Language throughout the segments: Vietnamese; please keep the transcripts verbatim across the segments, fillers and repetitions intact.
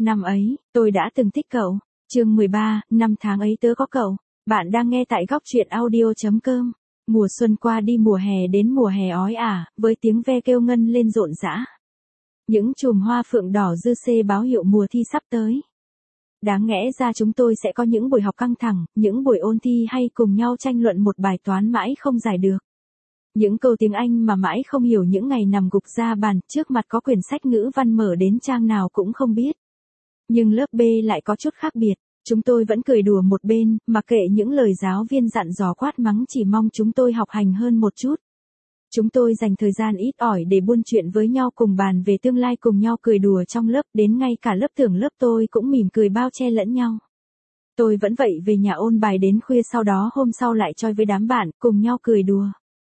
Năm ấy, tôi đã từng thích cậu. Chương mười ba, năm tháng ấy tớ có cậu. Bạn đang nghe tại góc truyện audio.com. Mùa xuân qua đi, mùa hè đến, mùa hè ói ả, với tiếng ve kêu ngân lên rộn rã. Những chùm hoa phượng đỏ dư xê báo hiệu mùa thi sắp tới. Đáng lẽ ra chúng tôi sẽ có những buổi học căng thẳng, những buổi ôn thi hay cùng nhau tranh luận một bài toán mãi không giải được. Những câu tiếng Anh mà mãi không hiểu, những ngày nằm gục ra bàn, trước mặt có quyển sách ngữ văn mở đến trang nào cũng không biết. Nhưng lớp B lại có chút khác biệt, chúng tôi vẫn cười đùa một bên, mặc kệ những lời giáo viên dặn dò quát mắng, chỉ mong chúng tôi học hành hơn một chút. Chúng tôi dành thời gian ít ỏi để buôn chuyện với nhau, cùng bàn về tương lai, cùng nhau cười đùa trong lớp, đến ngay cả lớp trưởng lớp tôi cũng mỉm cười bao che lẫn nhau. Tôi vẫn vậy, về nhà ôn bài đến khuya, sau đó hôm sau lại choi với đám bạn, cùng nhau cười đùa.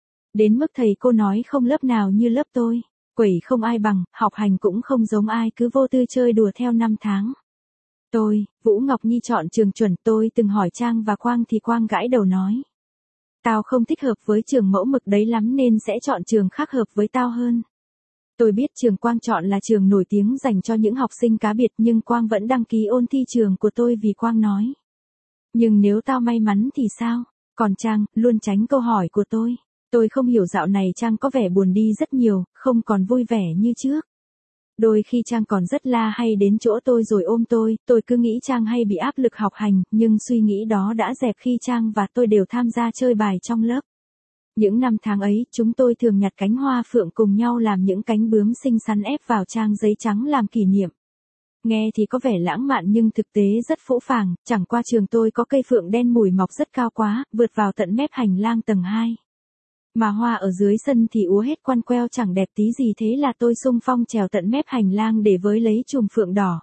Đến mức thầy cô nói không lớp nào như lớp tôi, quẩy không ai bằng, học hành cũng không giống ai, cứ vô tư chơi đùa theo năm tháng. Tôi, Vũ Ngọc Nhi chọn trường chuẩn, tôi từng hỏi Trang và Quang thì Quang gãi đầu nói. Tao không thích hợp với trường mẫu mực đấy lắm nên sẽ chọn trường khác hợp với tao hơn. Tôi biết trường Quang chọn là trường nổi tiếng dành cho những học sinh cá biệt, nhưng Quang vẫn đăng ký ôn thi trường của tôi vì Quang nói. Nhưng nếu tao may mắn thì sao? Còn Trang, luôn tránh câu hỏi của tôi. Tôi không hiểu dạo này Trang có vẻ buồn đi rất nhiều, không còn vui vẻ như trước. Đôi khi Trang còn rất la hay đến chỗ tôi rồi ôm tôi, tôi cứ nghĩ Trang hay bị áp lực học hành, nhưng suy nghĩ đó đã dẹp khi Trang và tôi đều tham gia chơi bài trong lớp. Những năm tháng ấy, chúng tôi thường nhặt cánh hoa phượng cùng nhau làm những cánh bướm xinh xắn ép vào trang giấy trắng làm kỷ niệm. Nghe thì có vẻ lãng mạn nhưng thực tế rất phũ phàng, chẳng qua trường tôi có cây phượng đen mùi mọc rất cao quá, vượt vào tận mép hành lang tầng hai. Mà hoa ở dưới sân thì úa hết quăn queo chẳng đẹp tí gì, thế là tôi xung phong trèo tận mép hành lang để với lấy chùm phượng đỏ.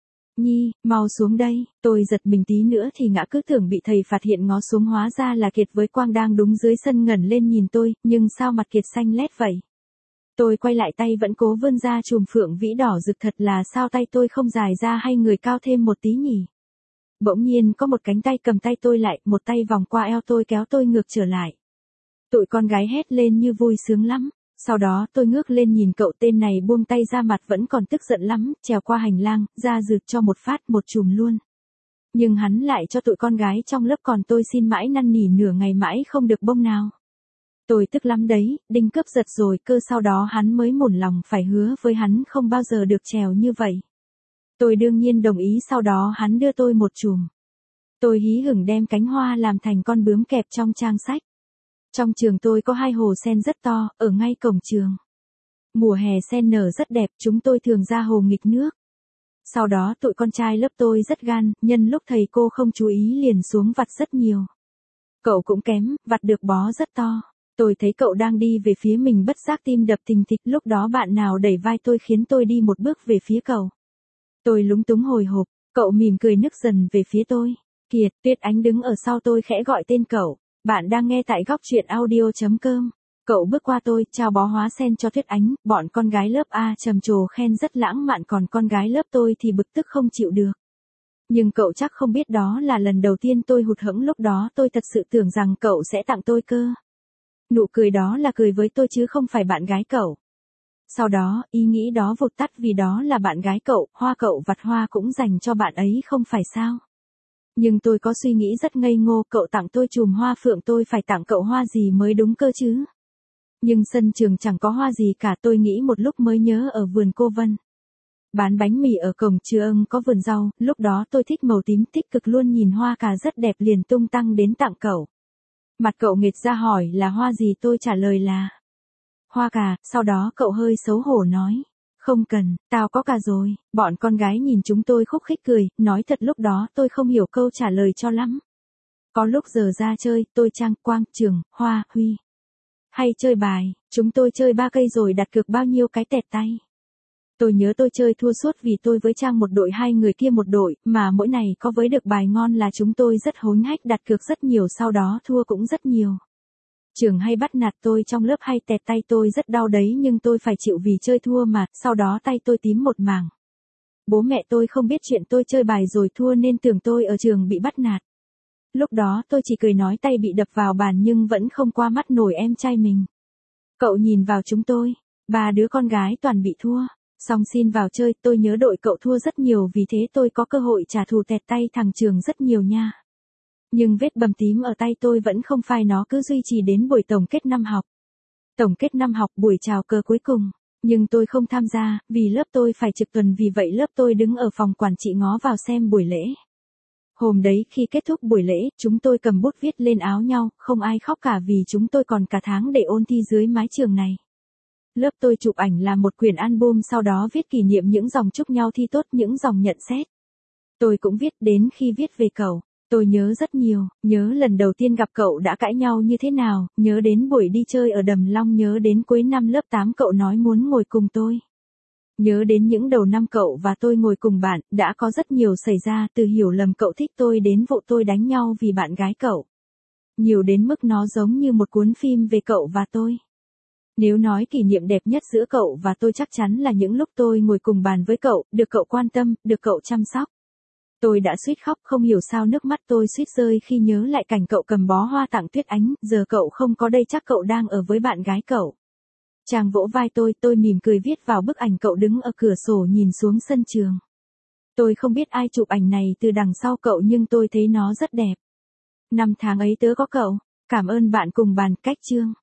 Nhi, mau xuống đây, tôi giật mình tí nữa thì ngã, cứ tưởng bị thầy phạt hiện, ngó xuống hóa ra là Kiệt với Quang đang đúng dưới sân ngẩng lên nhìn tôi, nhưng sao mặt Kiệt xanh lét vậy? Tôi quay lại, tay vẫn cố vươn ra chùm phượng vĩ đỏ rực, thật là sao tay tôi không dài ra hay người cao thêm một tí nhỉ? Bỗng nhiên có một cánh tay cầm tay tôi lại, một tay vòng qua eo tôi kéo tôi ngược trở lại. Tụi con gái hét lên như vui sướng lắm. Sau đó tôi ngước lên nhìn cậu, tên này buông tay ra, mặt vẫn còn tức giận lắm, trèo qua hành lang, ra rượt cho một phát, một chùm luôn. Nhưng hắn lại cho tụi con gái trong lớp, còn tôi xin mãi năn nỉ nửa ngày mãi không được bông nào. Tôi tức lắm đấy, đinh cướp giật rồi cơ, sau đó hắn mới mủn lòng phải hứa với hắn không bao giờ được trèo như vậy. Tôi đương nhiên đồng ý, sau đó hắn đưa tôi một chùm. Tôi hí hửng đem cánh hoa làm thành con bướm kẹp trong trang sách. Trong trường tôi có hai hồ sen rất to, ở ngay cổng trường. Mùa hè sen nở rất đẹp, chúng tôi thường ra hồ nghịch nước. Sau đó tụi con trai lớp tôi rất gan, nhân lúc thầy cô không chú ý liền xuống vặt rất nhiều. Cậu cũng kém, vặt được bó rất to. Tôi thấy cậu đang đi về phía mình, bất giác tim đập thình thịch, lúc đó bạn nào đẩy vai tôi khiến tôi đi một bước về phía cậu. Tôi lúng túng hồi hộp, cậu mỉm cười nức dần về phía tôi. Kiệt, Tuyết Ánh đứng ở sau tôi khẽ gọi tên cậu. Bạn đang nghe tại góc truyện audio.com. Cậu bước qua tôi, trao bó hóa sen cho Tuyết Ánh, bọn con gái lớp A trầm trồ khen rất lãng mạn, còn con gái lớp tôi thì bực tức không chịu được. Nhưng cậu chắc không biết đó là lần đầu tiên tôi hụt hẫng, lúc đó tôi thật sự tưởng rằng cậu sẽ tặng tôi cơ. Nụ cười đó là cười với tôi chứ không phải bạn gái cậu. Sau đó, ý nghĩ đó vụt tắt vì đó là bạn gái cậu, hoa cậu vặt hoa cũng dành cho bạn ấy không phải sao? Nhưng tôi có suy nghĩ rất ngây ngô, cậu tặng tôi chùm hoa phượng, tôi phải tặng cậu hoa gì mới đúng cơ chứ? Nhưng sân trường chẳng có hoa gì cả, tôi nghĩ một lúc mới nhớ ở vườn cô Vân. Bán bánh mì ở cổng trường có vườn rau, lúc đó tôi thích màu tím, tích cực luôn, nhìn hoa cà rất đẹp liền tung tăng đến tặng cậu. Mặt cậu nghệt ra hỏi là hoa gì, tôi trả lời là hoa cà, sau đó cậu hơi xấu hổ nói. Không cần, tao có cả rồi. Bọn con gái nhìn chúng tôi khúc khích cười, nói thật lúc đó tôi không hiểu câu trả lời cho lắm. Có lúc giờ ra chơi, tôi Trang, Quang, Trường, Hoa, Huy. Hay chơi bài, chúng tôi chơi ba cây rồi đặt cược bao nhiêu cái tẹt tay. Tôi nhớ tôi chơi thua suốt vì tôi với Trang một đội, hai người kia một đội, mà mỗi này có với được bài ngon là chúng tôi rất hối hách, đặt cược rất nhiều, sau đó thua cũng rất nhiều. Trường hay bắt nạt tôi, trong lớp hay tẹt tay tôi rất đau đấy, nhưng tôi phải chịu vì chơi thua mà, sau đó tay tôi tím một mảng. Bố mẹ tôi không biết chuyện tôi chơi bài rồi thua nên tưởng tôi ở trường bị bắt nạt. Lúc đó tôi chỉ cười nói tay bị đập vào bàn nhưng vẫn không qua mắt nổi em trai mình. Cậu nhìn vào chúng tôi, ba đứa con gái toàn bị thua. Xong xin vào chơi, tôi nhớ đội cậu thua rất nhiều vì thế tôi có cơ hội trả thù tẹt tay thằng Trường rất nhiều nha. Nhưng vết bầm tím ở tay tôi vẫn không phai, nó cứ duy trì đến buổi tổng kết năm học. Tổng kết năm học buổi chào cờ cuối cùng, nhưng tôi không tham gia, vì lớp tôi phải trực tuần, vì vậy lớp tôi đứng ở phòng quản trị ngó vào xem buổi lễ. Hôm đấy khi kết thúc buổi lễ, chúng tôi cầm bút viết lên áo nhau, không ai khóc cả vì chúng tôi còn cả tháng để ôn thi dưới mái trường này. Lớp tôi chụp ảnh làm một quyển album, sau đó viết kỷ niệm, những dòng chúc nhau thi tốt, những dòng nhận xét. Tôi cũng viết, đến khi viết về cậu, tôi nhớ rất nhiều, nhớ lần đầu tiên gặp cậu đã cãi nhau như thế nào, nhớ đến buổi đi chơi ở Đầm Long, nhớ đến cuối năm lớp tám cậu nói muốn ngồi cùng tôi. Nhớ đến những đầu năm cậu và tôi ngồi cùng bạn, đã có rất nhiều xảy ra, từ hiểu lầm cậu thích tôi đến vụ tôi đánh nhau vì bạn gái cậu. Nhiều đến mức nó giống như một cuốn phim về cậu và tôi. Nếu nói kỷ niệm đẹp nhất giữa cậu và tôi chắc chắn là những lúc tôi ngồi cùng bàn với cậu, được cậu quan tâm, được cậu chăm sóc. Tôi đã suýt khóc, không hiểu sao nước mắt tôi suýt rơi khi nhớ lại cảnh cậu cầm bó hoa tặng Tuyết Ánh, giờ cậu không có đây, chắc cậu đang ở với bạn gái cậu. Chàng vỗ vai tôi, tôi mỉm cười viết vào bức ảnh cậu đứng ở cửa sổ nhìn xuống sân trường. Tôi không biết ai chụp ảnh này từ đằng sau cậu nhưng tôi thấy nó rất đẹp. Năm tháng ấy tớ có cậu, cảm ơn bạn cùng bàn. Cách chương.